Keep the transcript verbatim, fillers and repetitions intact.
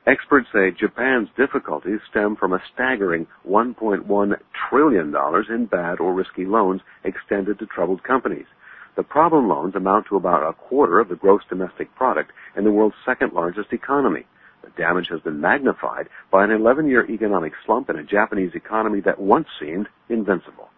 Experts say Japan's difficulties stem from a staggering one point one trillion dollars in bad or risky loans extended to troubled companies. The problem loans amount to about a quarter of the gross domestic product in the world's second-largest economy. The damage has been magnified by an eleven-year economic slump in a Japanese economy that once seemed invincible.